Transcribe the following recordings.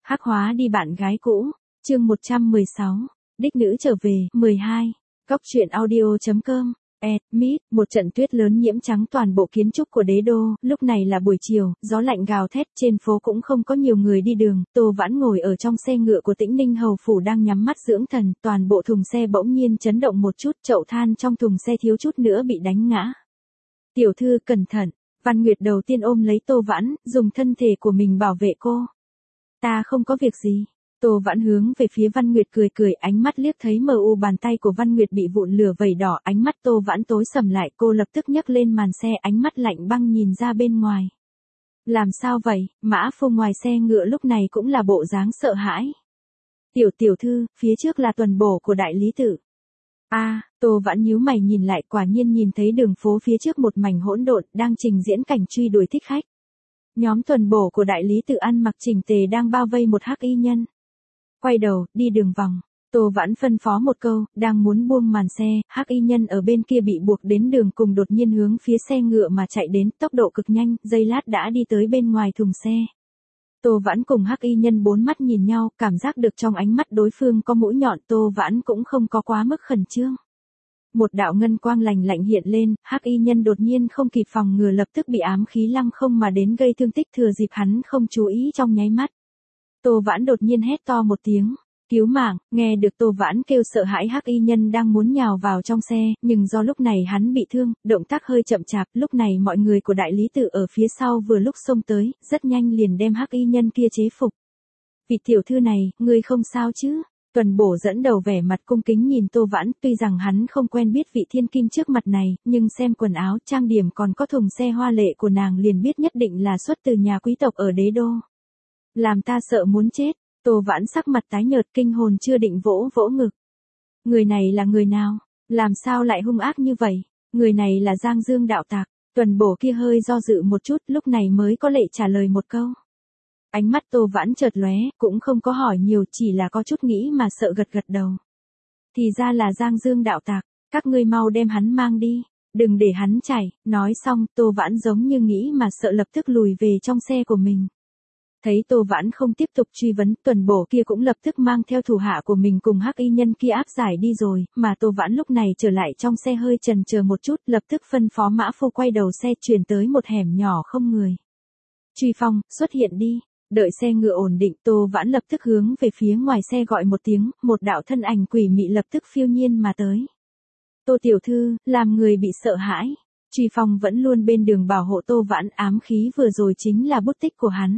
Hắc hóa đi bạn gái cũ, chương 116, đích nữ trở về, 12, Góc truyện audio.com, Mít, một trận tuyết lớn nhiễm trắng toàn bộ kiến trúc của đế đô, lúc này là buổi chiều, gió lạnh gào thét, trên phố cũng không có nhiều người đi đường, Tô Vãn ngồi ở trong xe ngựa của Tĩnh Ninh hầu phủ đang nhắm mắt dưỡng thần, toàn bộ thùng xe bỗng nhiên chấn động một chút, chậu than trong thùng xe thiếu chút nữa bị đánh ngã. Tiểu thư cẩn thận, Văn Nguyệt đầu tiên ôm lấy Tô Vãn, dùng thân thể của mình bảo vệ cô. Ta không có việc gì. Tô Vãn hướng về phía Văn Nguyệt cười cười, ánh mắt liếc thấy mờ u bàn tay của Văn Nguyệt bị vụn lửa vẩy đỏ, ánh mắt Tô Vãn tối sầm lại, cô lập tức nhấc lên màn xe, ánh mắt lạnh băng nhìn ra bên ngoài. Làm sao vậy? Mã Phu ngoài xe ngựa lúc này cũng là bộ dáng sợ hãi. Tiểu thư, phía trước là tuần bổ của đại lý tự. Tô Vãn nhíu mày nhìn lại, quả nhiên nhìn thấy đường phố phía trước một mảnh hỗn độn, đang trình diễn cảnh truy đuổi thích khách. Nhóm tuần bổ của đại lý tự ăn mặc chỉnh tề đang bao vây một hắc y nhân. Quay đầu, đi đường vòng. Tô Vãn phân phó một câu, đang muốn buông màn xe, hắc y nhân ở bên kia bị buộc đến đường cùng đột nhiên hướng phía xe ngựa mà chạy đến, tốc độ cực nhanh, giây lát đã đi tới bên ngoài thùng xe. Tô Vãn cùng hắc y nhân bốn mắt nhìn nhau, cảm giác được trong ánh mắt đối phương có mũi nhọn, Tô Vãn cũng không có quá mức khẩn trương. Một đạo ngân quang lạnh lạnh hiện lên, hắc y nhân đột nhiên không kịp phòng ngừa lập tức bị ám khí lăng không mà đến gây thương tích, thừa dịp hắn không chú ý trong nháy mắt. Tô Vãn đột nhiên hét to một tiếng, cứu mạng, nghe được Tô Vãn kêu sợ hãi, hắc y nhân đang muốn nhào vào trong xe, nhưng do lúc này hắn bị thương, động tác hơi chậm chạp, lúc này mọi người của đại lý tự ở phía sau vừa lúc xông tới, rất nhanh liền đem hắc y nhân kia chế phục. Vị tiểu thư này, ngươi không sao chứ? Tuần bổ dẫn đầu vẻ mặt cung kính nhìn Tô Vãn, tuy rằng hắn không quen biết vị thiên kim trước mặt này, nhưng xem quần áo, trang điểm còn có thùng xe hoa lệ của nàng liền biết nhất định là xuất từ nhà quý tộc ở đế đô. Làm ta sợ muốn chết, Tô Vãn sắc mặt tái nhợt, kinh hồn chưa định vỗ vỗ ngực. Người này là người nào? Làm sao lại hung ác như vậy? Người này là Giang Dương đạo tặc. Tuần bổ kia hơi do dự một chút, lúc này mới có lệ trả lời một câu. Ánh mắt Tô Vãn chợt lóe, cũng không có hỏi nhiều, chỉ là có chút nghĩ mà sợ gật gật đầu. Thì ra là Giang Dương đạo tặc, các ngươi mau đem hắn mang đi, đừng để hắn chạy. Nói xong, Tô Vãn giống như nghĩ mà sợ lập tức lùi về trong xe của mình. Thấy Tô Vãn không tiếp tục truy vấn, tuần bổ kia cũng lập tức mang theo thủ hạ của mình cùng hắc y nhân kia áp giải đi rồi, mà Tô Vãn lúc này trở lại trong xe hơi chần chờ một chút, lập tức phân phó Mã Phu quay đầu xe chuyển tới một hẻm nhỏ không người. Truy Phong, xuất hiện đi. Đợi xe ngựa ổn định, Tô Vãn lập tức hướng về phía ngoài xe gọi một tiếng, một đạo thân ảnh quỷ mị lập tức phiêu nhiên mà tới. Tô tiểu thư, làm người bị sợ hãi. Truy Phong vẫn luôn bên đường bảo hộ Tô Vãn, ám khí vừa rồi chính là bút tích của hắn.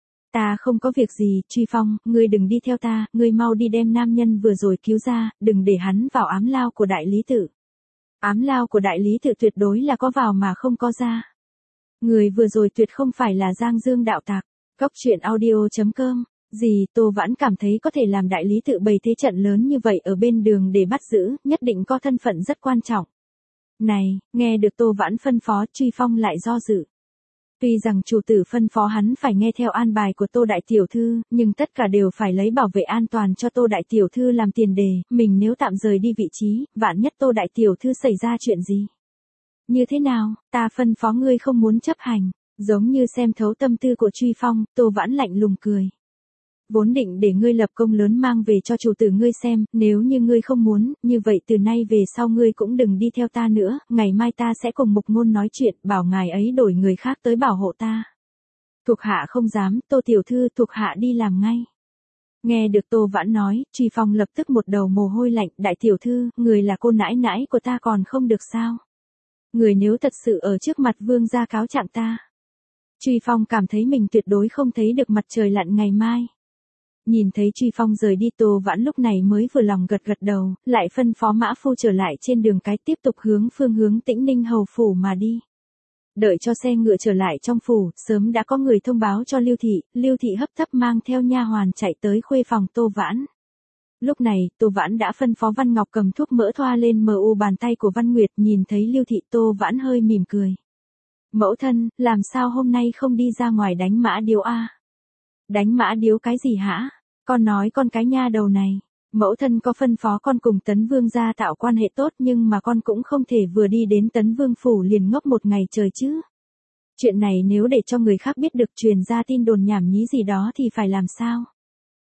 Ta không có việc gì, Truy Phong, ngươi đừng đi theo ta, ngươi mau đi đem nam nhân vừa rồi cứu ra, đừng để hắn vào ám lao của đại lý tự. Ám lao của đại lý tự tuyệt đối là có vào mà không có ra. Người vừa rồi tuyệt không phải là Giang Dương đạo tặc. Góc truyện audio.com, Tô Vãn cảm thấy có thể làm đại lý tự bày thế trận lớn như vậy ở bên đường để bắt giữ, nhất định có thân phận rất quan trọng. Này, nghe được Tô Vãn phân phó, Truy Phong lại do dự. Tuy rằng chủ tử phân phó hắn phải nghe theo an bài của Tô đại tiểu thư, nhưng tất cả đều phải lấy bảo vệ an toàn cho Tô đại tiểu thư làm tiền đề, mình nếu tạm rời đi vị trí, vạn nhất Tô đại tiểu thư xảy ra chuyện gì. Như thế nào, ta phân phó ngươi không muốn chấp hành. Giống như xem thấu tâm tư của Truy Phong, Tô Vãn lạnh lùng cười. Vốn định để ngươi lập công lớn mang về cho chủ tử ngươi xem, nếu như ngươi không muốn, như vậy từ nay về sau ngươi cũng đừng đi theo ta nữa, ngày mai ta sẽ cùng Mục Ngôn nói chuyện, bảo ngài ấy đổi người khác tới bảo hộ ta. Thuộc hạ không dám, Tô tiểu thư, thuộc hạ đi làm ngay. Nghe được Tô Vãn nói, Truy Phong lập tức một đầu mồ hôi lạnh, đại tiểu thư, người là cô nãi nãi của ta còn không được sao? Người nếu thật sự ở trước mặt vương gia cáo trạng ta. Truy Phong cảm thấy mình tuyệt đối không thấy được mặt trời lặn ngày mai. Nhìn thấy Truy Phong rời đi, Tô Vãn lúc này mới vừa lòng gật gật đầu, lại phân phó Mã Phu trở lại trên đường cái tiếp tục phương hướng Tĩnh Ninh hầu phủ mà đi. Đợi cho xe ngựa trở lại trong phủ, sớm đã có người thông báo cho Lưu Thị hấp tấp mang theo nha hoàn chạy tới khuê phòng Tô Vãn. Lúc này, Tô Vãn đã phân phó Văn Ngọc cầm thuốc mỡ thoa lên MU bàn tay của Văn Nguyệt, nhìn thấy Lưu Thị, Tô Vãn hơi mỉm cười. Mẫu thân, làm sao hôm nay không đi ra ngoài đánh mã điếu a? Đánh mã điếu cái gì hả? Con nói con cái nha đầu này. Mẫu thân có phân phó con cùng Tấn Vương gia tạo quan hệ tốt, nhưng mà con cũng không thể vừa đi đến Tấn Vương phủ liền ngốc một ngày trời chứ. Chuyện này nếu để cho người khác biết được, truyền ra tin đồn nhảm nhí gì đó thì phải làm sao?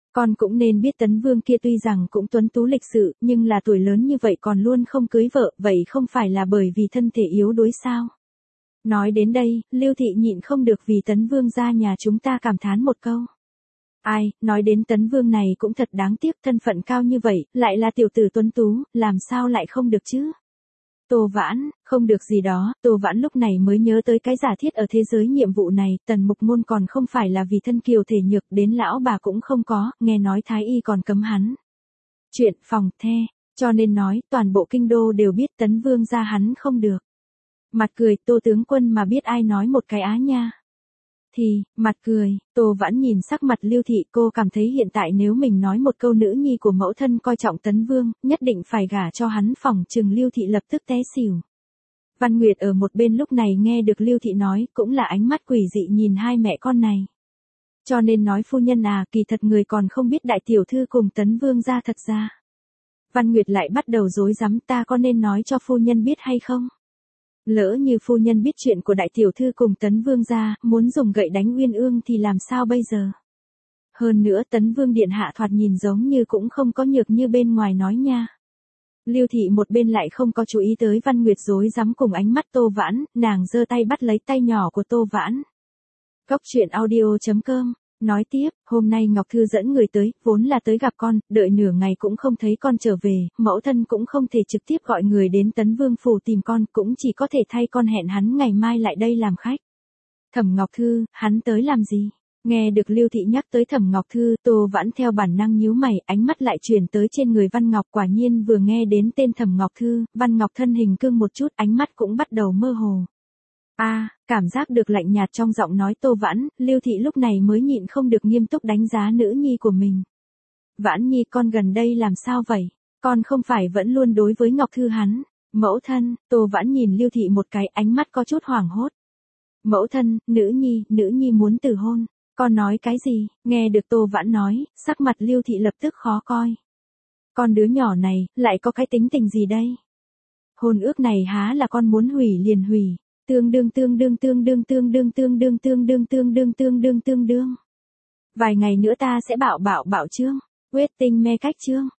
Con cũng nên biết Tấn Vương kia tuy rằng cũng tuấn tú lịch sự, nhưng là tuổi lớn như vậy còn luôn không cưới vợ, vậy không phải là bởi vì thân thể yếu đuối sao? Nói đến đây, Lưu Thị nhịn không được vì Tấn Vương gia nhà chúng ta cảm thán một câu. Ai, nói đến Tấn Vương này cũng thật đáng tiếc, thân phận cao như vậy, lại là tiểu tử tuấn tú, làm sao lại không được chứ? Tô Vãn, không được gì đó, Tô Vãn lúc này mới nhớ tới cái giả thiết ở thế giới nhiệm vụ này, Tần Mục Môn còn không phải là vì thân kiều thể nhược, đến lão bà cũng không có, nghe nói Thái Y còn cấm hắn. Chuyện phòng the, cho nên nói, toàn bộ kinh đô đều biết Tấn Vương gia hắn không được. Mặt cười, Tô tướng quân mà biết ai nói một cái á nha. Thì, mặt cười, Tô Vãn nhìn sắc mặt Lưu Thị, cô cảm thấy hiện tại nếu mình nói một câu nữ nhi của mẫu thân coi trọng Tấn Vương, nhất định phải gả cho hắn, phỏng chừng Lưu Thị lập tức té xỉu. Văn Nguyệt ở một bên lúc này nghe được Lưu Thị nói, cũng là ánh mắt quỷ dị nhìn hai mẹ con này. Cho nên nói phu nhân à, kỳ thật người còn không biết đại tiểu thư cùng Tấn Vương gia thật ra. Văn Nguyệt lại bắt đầu rối rắm, ta có nên nói cho phu nhân biết hay không? Lỡ như phu nhân biết chuyện của đại tiểu thư cùng Tấn Vương gia, muốn dùng gậy đánh Uyên Ương thì làm sao bây giờ? Hơn nữa Tấn Vương điện hạ thoạt nhìn giống như cũng không có nhược như bên ngoài nói nha. Lưu Thị một bên lại không có chú ý tới Văn Nguyệt rối rắm cùng ánh mắt Tô Vãn, nàng giơ tay bắt lấy tay nhỏ của Tô Vãn. Góc truyện audio.com nói tiếp, hôm nay Ngọc Thư dẫn người tới, vốn là tới gặp con, đợi nửa ngày cũng không thấy con trở về, mẫu thân cũng không thể trực tiếp gọi người đến Tấn Vương phủ tìm con, cũng chỉ có thể thay con hẹn hắn ngày mai lại đây làm khách. Thẩm Ngọc Thư, hắn tới làm gì? Nghe được Lưu Thị nhắc tới Thẩm Ngọc Thư, Tô Vãn theo bản năng nhíu mày, ánh mắt lại chuyển tới trên người Văn Ngọc, quả nhiên vừa nghe đến tên Thẩm Ngọc Thư, Văn Ngọc thân hình cương một chút, ánh mắt cũng bắt đầu mơ hồ. Cảm giác được lạnh nhạt trong giọng nói Tô Vãn, Lưu Thị lúc này mới nhịn không được nghiêm túc đánh giá nữ nhi của mình. Vãn Nhi, con gần đây làm sao vậy? Con không phải vẫn luôn đối với Ngọc Thư hắn. Mẫu thân, Tô Vãn nhìn Lưu Thị một cái, ánh mắt có chút hoảng hốt. Mẫu thân, nữ nhi muốn từ hôn. Con nói cái gì? Nghe được Tô Vãn nói, sắc mặt Lưu Thị lập tức khó coi. Con đứa nhỏ này, lại có cái tính tình gì đây? Hôn ước này há là con muốn hủy liền hủy. Tương đương. Vài ngày nữa ta sẽ bảo trương, quyết tinh me cách trương.